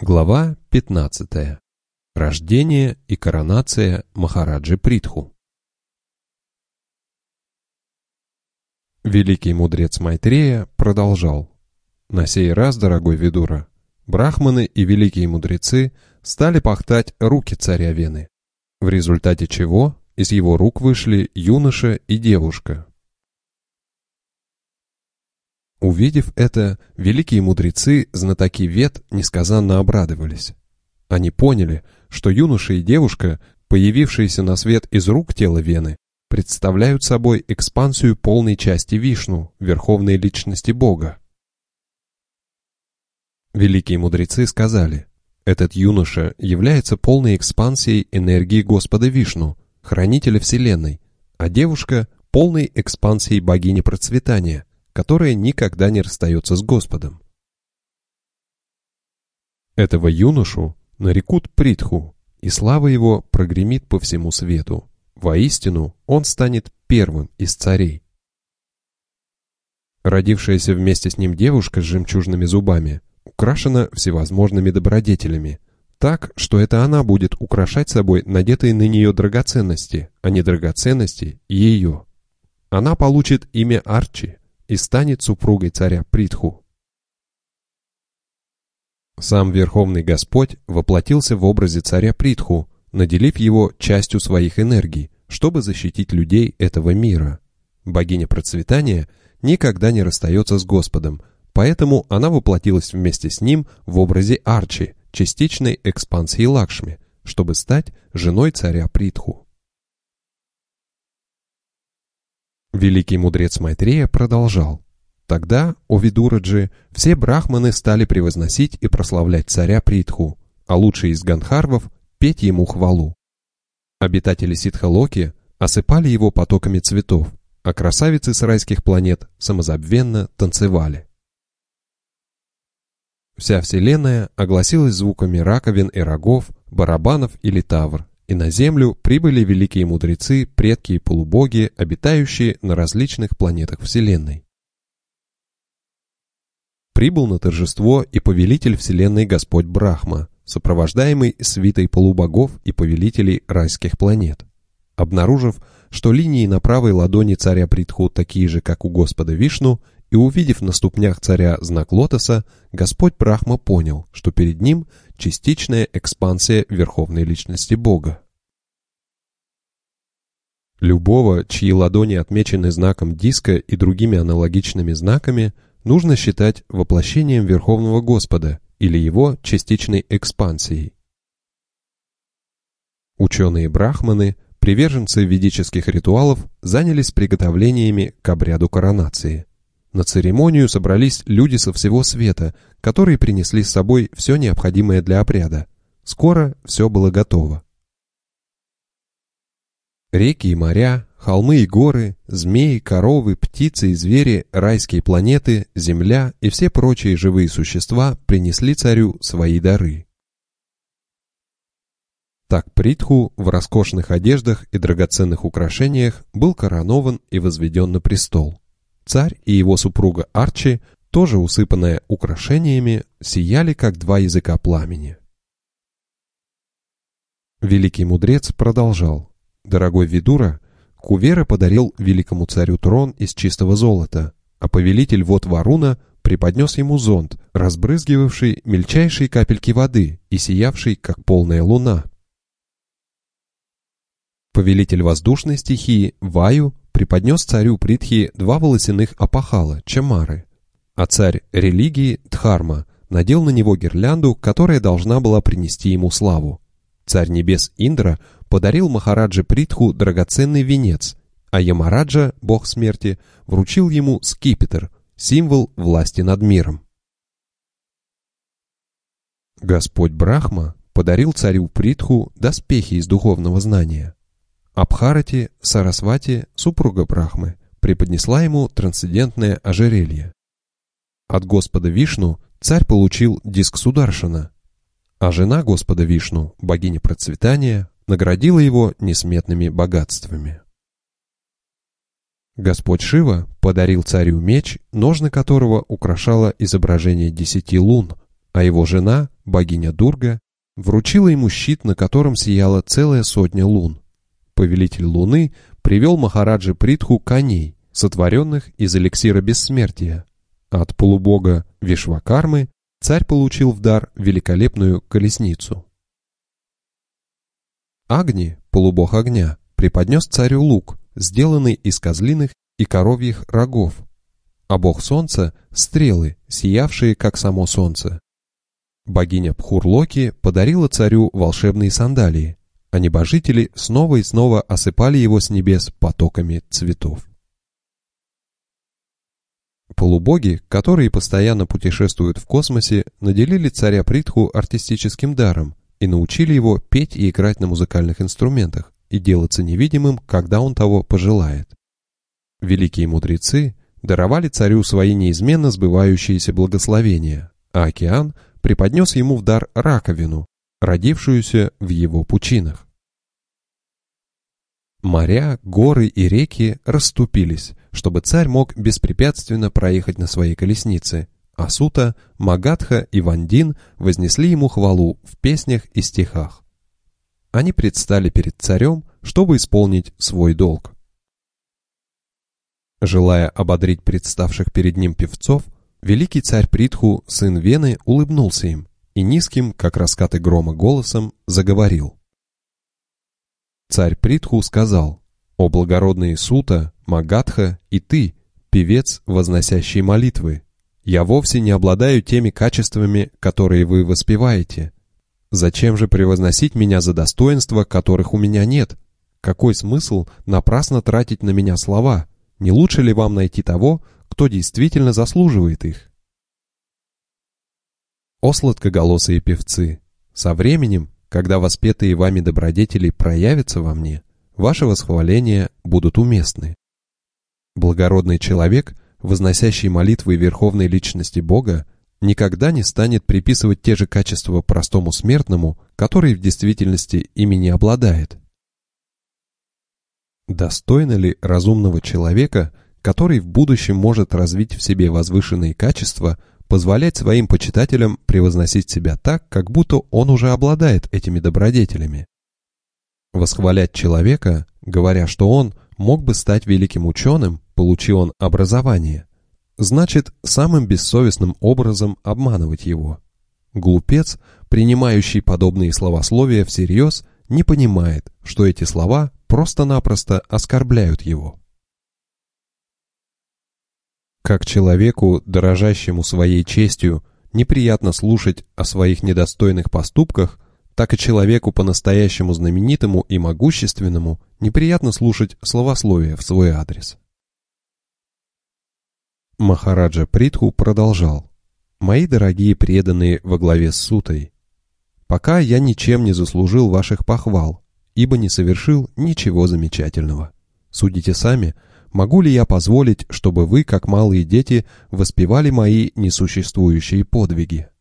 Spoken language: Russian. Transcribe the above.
Глава 15. Рождение и коронация Махараджи Притху. Великий мудрец Майтрея продолжал. На сей раз, дорогой Видура, брахманы и великие мудрецы стали пахтать руки царя Вены, в результате чего из его рук вышли юноша и девушка. Увидев это, великие мудрецы, знатоки Вед, несказанно обрадовались. Они поняли, что юноша и девушка, появившиеся на свет из рук тела Вены, представляют собой экспансию полной части Вишну, верховной личности Бога. Великие мудрецы сказали, этот юноша является полной экспансией энергии Господа Вишну, хранителя Вселенной, а девушка — полной экспансией богини процветания, которая никогда не расстается с Господом. Этого юношу нарекут Притху, и слава его прогремит по всему свету. Воистину, он станет первым из царей. Родившаяся вместе с ним девушка с жемчужными зубами украшена всевозможными добродетелями, так, что это она будет украшать собой надетые на нее драгоценности, а не драгоценности ее. Она получит имя Арчи и станет супругой царя Притху. Сам Верховный Господь воплотился в образе царя Притху, наделив его частью своих энергий, чтобы защитить людей этого мира. Богиня процветания никогда не расстается с Господом, поэтому она воплотилась вместе с ним в образе Арчи, частичной экспансии Лакшми, чтобы стать женой царя Притху. Великий мудрец Майтрея продолжал. Тогда, о Видураджи, все брахманы стали превозносить и прославлять царя Притху, а лучшие из ганхарвов петь ему хвалу. Обитатели Ситхалоки осыпали его потоками цветов, а красавицы с райских планет самозабвенно танцевали. Вся вселенная огласилась звуками раковин и рогов, барабанов и литавр, и на землю прибыли великие мудрецы, предки и полубоги, обитающие на различных планетах Вселенной. Прибыл на торжество и повелитель Вселенной Господь Брахма, сопровождаемый свитой полубогов и повелителей райских планет. Обнаружив, что линии на правой ладони царя Притху такие же, как у Господа Вишну, и увидев на ступнях царя знак лотоса, Господь Брахма понял, что перед ним частичная экспансия верховной личности Бога. Любого, чьи ладони отмечены знаком диска и другими аналогичными знаками, нужно считать воплощением Верховного Господа или его частичной экспансией. Ученые-брахманы, приверженцы ведических ритуалов, занялись приготовлениями к обряду коронации. На церемонию собрались люди со всего света, которые принесли с собой все необходимое для обряда. Скоро все было готово. Реки и моря, холмы и горы, змеи, коровы, птицы и звери, райские планеты, земля и все прочие живые существа принесли царю свои дары. Так Притху в роскошных одеждах и драгоценных украшениях был коронован и возведен на престол. Царь и его супруга Арчи, тоже усыпанная украшениями, сияли, как два языка пламени. Великий мудрец продолжал. Дорогой Видура, Кувера подарил великому царю трон из чистого золота, а повелитель вод Варуна преподнес ему зонт, разбрызгивавший мельчайшие капельки воды и сиявший, как полная луна. Повелитель воздушной стихии Ваю преподнес царю Притхи два волосяных опахала, чамары, а царь религии Дхарма надел на него гирлянду, которая должна была принести ему славу. Царь небес Индра подарил Махараджи Притху драгоценный венец, а Ямараджа, бог смерти, вручил ему скипетр, символ власти над миром. Господь Брахма подарил царю Притху доспехи из духовного знания. Абхарати Сарасвати, супруга Брахмы, преподнесла ему трансцендентное ожерелье. От Господа Вишну царь получил диск Сударшана, а жена Господа Вишну, богиня процветания, наградила его несметными богатствами. Господь Шива подарил царю меч, ножны которого украшало изображение 10 лун, а его жена, богиня Дурга, вручила ему щит, на котором сияла целая сотня лун. Повелитель Луны привел Махараджи Притху коней, сотворенных из эликсира бессмертия. От полубога Вишвакармы царь получил в дар великолепную колесницу. Агни, полубог огня, преподнес царю лук, сделанный из козлиных и коровьих рогов, а бог солнца — стрелы, сиявшие, как само солнце. Богиня Пхурлоки подарила царю волшебные сандалии, а небожители снова и снова осыпали его с небес потоками цветов. Полубоги, которые постоянно путешествуют в космосе, наделили царя Притху артистическим даром и научили его петь и играть на музыкальных инструментах и делаться невидимым, когда он того пожелает. Великие мудрецы даровали царю свои неизменно сбывающиеся благословения, а океан преподнес ему в дар раковину, родившуюся в его пучинах. Моря, горы и реки расступились, чтобы царь мог беспрепятственно проехать на своей колеснице, а Сута, Магадха и Вандин вознесли ему хвалу в песнях и стихах. Они предстали перед царем, чтобы исполнить свой долг. Желая ободрить представших перед ним певцов, великий царь Притху, сын Вены, улыбнулся им и низким, как раскаты грома, голосом заговорил. Царь Притху сказал: «О благородные Сута, Магадха и ты, певец, возносящий молитвы, я вовсе не обладаю теми качествами, которые вы воспеваете. Зачем же превозносить меня за достоинства, которых у меня нет? Какой смысл напрасно тратить на меня слова? Не лучше ли вам найти того, кто действительно заслуживает их?» О сладкоголосые певцы, со временем, когда воспетые вами добродетели проявятся во мне, ваши восхваления будут уместны. Благородный человек, возносящий молитвы Верховной Личности Бога, никогда не станет приписывать те же качества простому смертному, который в действительности ими не обладает. Достойно ли разумного человека, который в будущем может развить в себе возвышенные качества, позволять своим почитателям превозносить себя так, как будто он уже обладает этими добродетелями? Восхвалять человека, говоря, что он мог бы стать великим ученым, получи он образование, значит самым бессовестным образом обманывать его. Глупец, принимающий подобные словословия всерьез, не понимает, что эти слова просто-напросто оскорбляют его. Как человеку, дорожащему своей честью, неприятно слушать о своих недостойных поступках, так и человеку по-настоящему знаменитому и могущественному неприятно слушать словословия в свой адрес. Махараджа Притху продолжал: «Мои дорогие преданные во главе с Сутой, пока я ничем не заслужил ваших похвал, ибо не совершил ничего замечательного. Судите сами, могу ли я позволить, чтобы вы, как малые дети, воспевали мои несуществующие подвиги?»